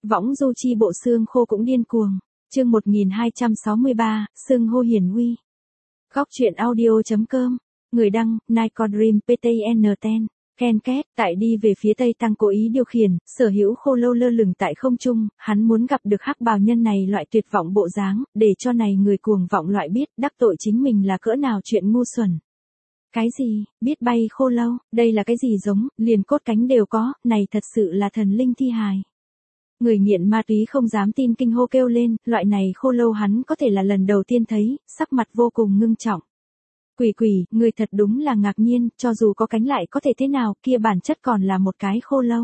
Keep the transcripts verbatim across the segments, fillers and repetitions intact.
Võng du chi bộ xương khô cũng điên cuồng. Chương một nghìn hai trăm sáu mươi ba, xưng hô hiển uy. Góc truyện audio chấm com. Người đăng, Nicodream pê tê en ten. Ken Két, tại đi về phía tây tăng cố ý điều khiển, sở hữu khô lâu lơ lửng tại không trung, hắn muốn gặp được hắc bào nhân này loại tuyệt vọng bộ dáng, để cho này người cuồng vọng loại biết đắc tội chính mình là cỡ nào chuyện ngu xuẩn. Cái gì, biết bay khô lâu, đây là cái gì giống, liền cốt cánh đều có, này thật sự là thần linh thi hài. Người nghiện ma túy không dám tin kinh hô kêu lên, loại này khô lâu hắn có thể là lần đầu tiên thấy, sắc mặt vô cùng ngưng trọng. Quỷ quỷ, người thật đúng là ngạc nhiên, cho dù có cánh lại có thể thế nào, kia bản chất còn là một cái khô lâu.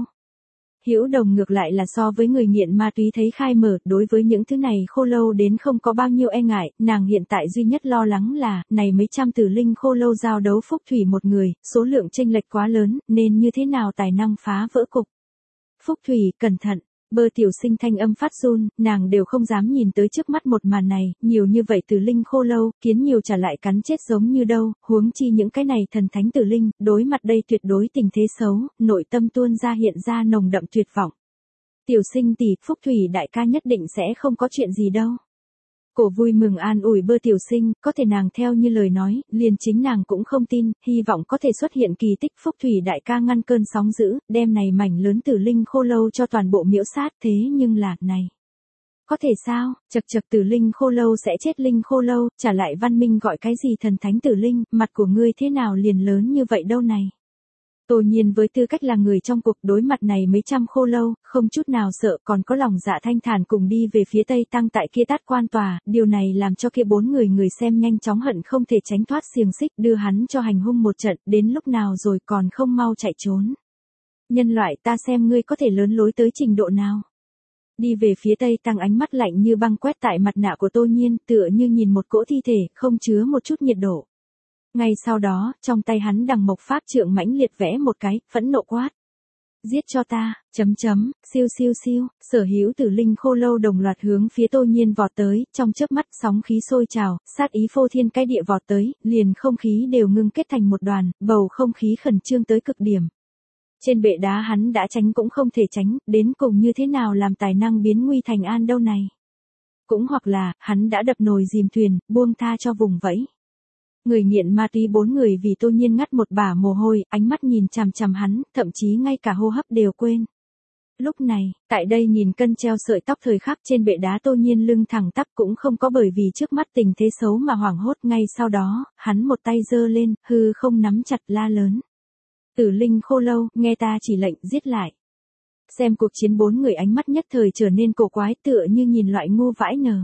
Hữu Đồng ngược lại là so với người nghiện ma túy thấy khai mở, đối với những thứ này khô lâu đến không có bao nhiêu e ngại, nàng hiện tại duy nhất lo lắng là, này mấy trăm tử linh khô lâu giao đấu Phúc Thủy một người, số lượng chênh lệch quá lớn, nên như thế nào tài năng phá vỡ cục. Phúc Thủy, cẩn thận. Bơ tiểu sinh thanh âm phát run, nàng đều không dám nhìn tới trước mắt một màn này, nhiều như vậy tử linh khô lâu, kiến nhiều trả lại cắn chết giống như đâu, huống chi những cái này thần thánh tử linh, đối mặt đây tuyệt đối tình thế xấu, nội tâm tuôn ra hiện ra nồng đậm tuyệt vọng. Tiểu sinh tỷ, Phúc Thủy đại ca nhất định sẽ không có chuyện gì đâu. Cổ vui mừng an ủi Bơ tiểu sinh, có thể nàng theo như lời nói, liền chính nàng cũng không tin, hy vọng có thể xuất hiện kỳ tích. Phúc Thủy đại ca ngăn cơn sóng dữ, đem này mảnh lớn tử linh khô lâu cho toàn bộ miễu sát, thế nhưng là, này. Có thể sao, chật chật tử linh khô lâu sẽ chết linh khô lâu, trả lại văn minh gọi cái gì thần thánh tử linh, mặt của ngươi thế nào liền lớn như vậy đâu này. Tô Nhiên với tư cách là người trong cuộc đối mặt này mấy trăm khô lâu, không chút nào sợ, còn có lòng dạ thanh thản cùng đi về phía tây tăng tại kia tát quan tòa, điều này làm cho kia bốn người người xem nhanh chóng hận không thể tránh thoát xiềng xích, đưa hắn cho hành hung một trận, đến lúc nào rồi còn không mau chạy trốn. Nhân loại, ta xem ngươi có thể lớn lối tới trình độ nào. Đi về phía tây tăng ánh mắt lạnh như băng quét tại mặt nạ của Tô Nhiên, tựa như nhìn một cỗ thi thể, không chứa một chút nhiệt độ. Ngay sau đó, trong tay hắn đằng mộc pháp trượng mãnh liệt vẽ một cái, phẫn nộ quát. Giết cho ta, chấm chấm, siêu siêu siêu, sở hữu tử linh khô lâu đồng loạt hướng phía Tô Nhiên vọt tới, trong chớp mắt sóng khí sôi trào, sát ý phô thiên cái địa vọt tới, liền không khí đều ngưng kết thành một đoàn, bầu không khí khẩn trương tới cực điểm. Trên bệ đá hắn đã tránh cũng không thể tránh, đến cùng như thế nào làm tài năng biến nguy thành an đâu này. Cũng hoặc là, hắn đã đập nồi dìm thuyền, buông tha cho vùng vẫy. Người nghiện ma túy bốn người vì Tô Nhiên ngắt một bả mồ hôi, ánh mắt nhìn chằm chằm hắn, thậm chí ngay cả hô hấp đều quên. Lúc này, tại đây nhìn cân treo sợi tóc thời khắc trên bệ đá Tô Nhiên lưng thẳng tắp cũng không có bởi vì trước mắt tình thế xấu mà hoảng hốt, ngay sau đó, hắn một tay giơ lên, hư không nắm chặt la lớn. Tử linh khô lâu, nghe ta chỉ lệnh, giết lại. Xem cuộc chiến bốn người ánh mắt nhất thời trở nên cổ quái, tựa như nhìn loại ngu vãi nờ.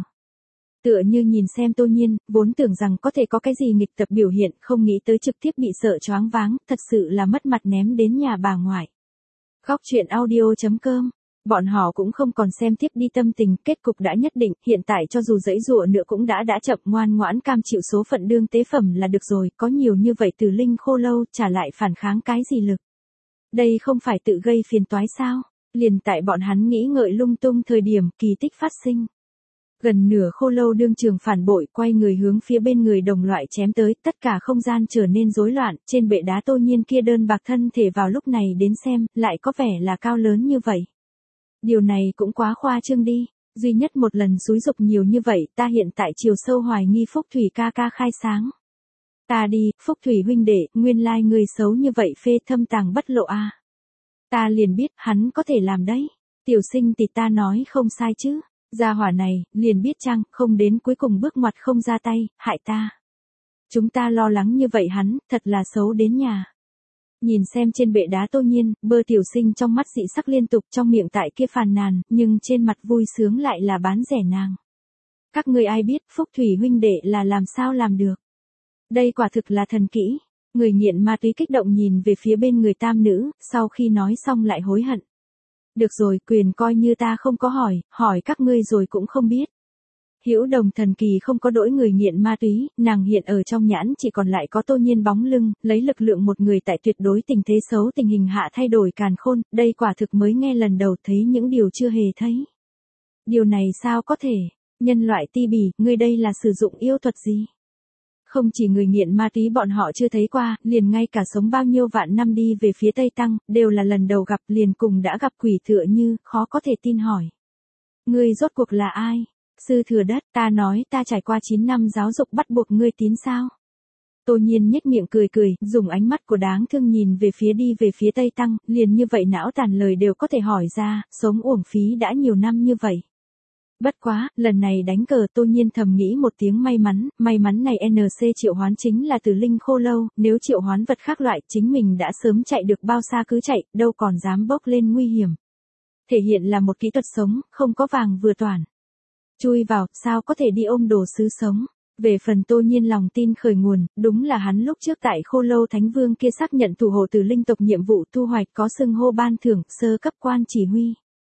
Tựa như nhìn xem Tô Nhiên, vốn tưởng rằng có thể có cái gì nghịch tập biểu hiện, không nghĩ tới trực tiếp bị sợ choáng váng, thật sự là mất mặt ném đến nhà bà ngoại. Góc truyện audio chấm com. Bọn họ cũng không còn xem tiếp đi tâm tình, kết cục đã nhất định, hiện tại cho dù giãy giụa nữa cũng đã đã chậm, ngoan ngoãn cam chịu số phận đương tế phẩm là được rồi, có nhiều như vậy tử linh khô lâu, trả lại phản kháng cái gì lực. Đây không phải tự gây phiền toái sao, liền tại bọn hắn nghĩ ngợi lung tung thời điểm, kỳ tích phát sinh. Gần nửa khô lâu đương trường phản bội, quay người hướng phía bên người đồng loại chém tới, tất cả không gian trở nên rối loạn, trên bệ đá Tô Nhiên kia đơn bạc thân thể vào lúc này đến xem, lại có vẻ là cao lớn như vậy. Điều này cũng quá khoa trương đi, duy nhất một lần xúi dục nhiều như vậy, ta hiện tại chiều sâu hoài nghi Phúc Thủy ca ca khai sáng. Ta đi, Phúc Thủy huynh đệ, nguyên lai người xấu như vậy phê thâm tàng bất lộ a. Ta liền biết, hắn có thể làm đấy. Tiểu sinh thì ta nói không sai chứ. Gia hỏa này, liền biết chăng, không đến cuối cùng bước ngoặt không ra tay, hại ta. Chúng ta lo lắng như vậy hắn, thật là xấu đến nhà. Nhìn xem trên bệ đá Tô Nhiên, Bơ tiểu sinh trong mắt dị sắc liên tục, trong miệng tại kia phàn nàn, nhưng trên mặt vui sướng lại là bán rẻ nàng. Các người ai biết, Phúc Thủy huynh đệ là làm sao làm được. Đây quả thực là thần kỹ. Người nghiện ma túy kích động nhìn về phía bên người tam nữ, sau khi nói xong lại hối hận. Được rồi, quyền coi như ta không có hỏi, hỏi các ngươi rồi cũng không biết. Hữu Đồng thần kỳ không có đỗi người nghiện ma túy, nàng hiện ở trong nhãn chỉ còn lại có Tô Nhiên bóng lưng, lấy lực lượng một người tại tuyệt đối tình thế xấu tình hình hạ thay đổi càn khôn, đây quả thực mới nghe lần đầu thấy những điều chưa hề thấy. Điều này sao có thể, nhân loại ti bỉ, ngươi đây là sử dụng yêu thuật gì? Không chỉ người nghiện ma túy bọn họ chưa thấy qua, liền ngay cả sống bao nhiêu vạn năm đi về phía Tây Tăng, đều là lần đầu gặp liền cùng đã gặp quỷ tựa như, khó có thể tin hỏi. Ngươi rốt cuộc là ai? Sư thừa đất, ta nói ta trải qua chín năm giáo dục bắt buộc ngươi tín sao? Tô Nhiên nhếch miệng cười cười, dùng ánh mắt của đáng thương nhìn về phía đi về phía Tây Tăng, liền như vậy não tàn lời đều có thể hỏi ra, sống uổng phí đã nhiều năm như vậy. Bất quá, lần này đánh cờ Tô Nhiên thầm nghĩ một tiếng may mắn, may mắn này en xê triệu hoán chính là từ linh khô lâu, nếu triệu hoán vật khác loại chính mình đã sớm chạy được bao xa cứ chạy, đâu còn dám bốc lên nguy hiểm. Thể hiện là một kỹ thuật sống, không có vàng vừa toàn. Chui vào, sao có thể đi ôm đồ sứ sống. Về phần Tô Nhiên lòng tin khởi nguồn, đúng là hắn lúc trước tại Khô Lâu Thánh Vương kia xác nhận thủ hộ từ linh tộc nhiệm vụ thu hoạch có xưng hô ban thưởng, sơ cấp quan chỉ huy.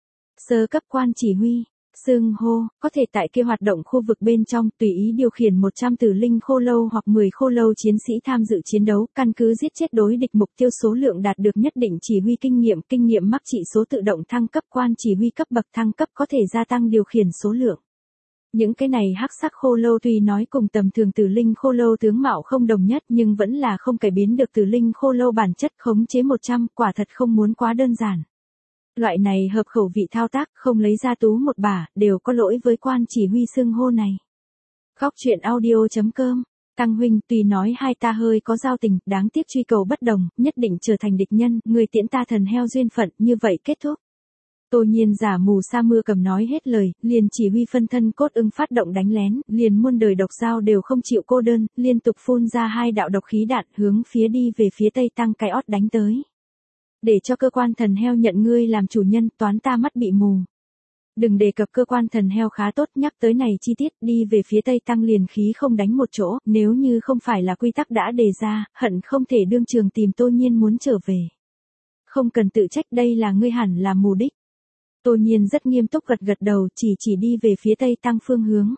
Sơ cấp quan chỉ huy, xưng hô, có thể tại kia hoạt động khu vực bên trong tùy ý điều khiển một trăm tử linh khô lâu hoặc mười khô lâu chiến sĩ tham dự chiến đấu, căn cứ giết chết đối địch mục tiêu số lượng đạt được nhất định chỉ huy kinh nghiệm, kinh nghiệm mắc trị số tự động thăng cấp quan chỉ huy cấp bậc thăng cấp có thể gia tăng điều khiển số lượng. Những cái này hắc sắc khô lâu tuy nói cùng tầm thường tử linh khô lâu tướng mạo không đồng nhất nhưng vẫn là không cải biến được tử linh khô lâu bản chất khống chế một trăm, quả thật không muốn quá đơn giản. Loại này hợp khẩu vị thao tác không lấy ra tú một bả, đều có lỗi với quan chỉ huy xưng hô này. Góc truyện audio chấm com, Tăng huynh tuy nói hai ta hơi có giao tình, đáng tiếc truy cầu bất đồng, nhất định trở thành địch nhân, người tiễn ta thần heo duyên phận, như vậy kết thúc. Tô Nhiên giả mù sa mưa cầm nói hết lời, liền chỉ huy phân thân cốt ưng phát động đánh lén, liền muôn đời độc dao đều không chịu cô đơn, liên tục phun ra hai đạo độc khí đạn hướng phía đi về phía Tây Tăng cái ót đánh tới. Để cho cơ quan thần heo nhận ngươi làm chủ nhân, toán ta mắt bị mù. Đừng đề cập cơ quan thần heo khá tốt, nhắc tới này chi tiết, đi về phía Tây Tăng liền khí không đánh một chỗ, nếu như không phải là quy tắc đã đề ra, hận không thể đương trường tìm Tô Nhiên muốn trở về. Không cần tự trách, đây là ngươi hẳn là mù đích. Tô Nhiên rất nghiêm túc gật gật đầu, chỉ chỉ đi về phía Tây Tăng phương hướng.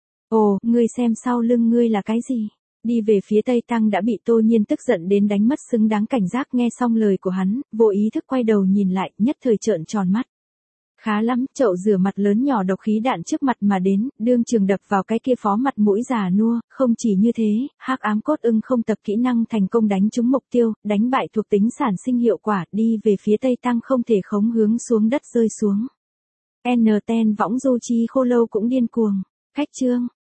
Ồ, ngươi xem sau lưng ngươi là cái gì? Đi về phía Tây Tăng đã bị Tô Nhiên tức giận đến đánh mất xứng đáng cảnh giác, nghe xong lời của hắn, vô ý thức quay đầu nhìn lại, nhất thời trợn tròn mắt. Khá lắm, chậu rửa mặt lớn nhỏ độc khí đạn trước mặt mà đến, đương trường đập vào cái kia phó mặt mũi già nua, không chỉ như thế, hắc ám cốt ưng không tập kỹ năng thành công đánh trúng mục tiêu, đánh bại thuộc tính sản sinh hiệu quả, đi về phía Tây Tăng không thể khống hướng xuống đất rơi xuống. N ten võng du chi khô lâu cũng điên cuồng. Khách chương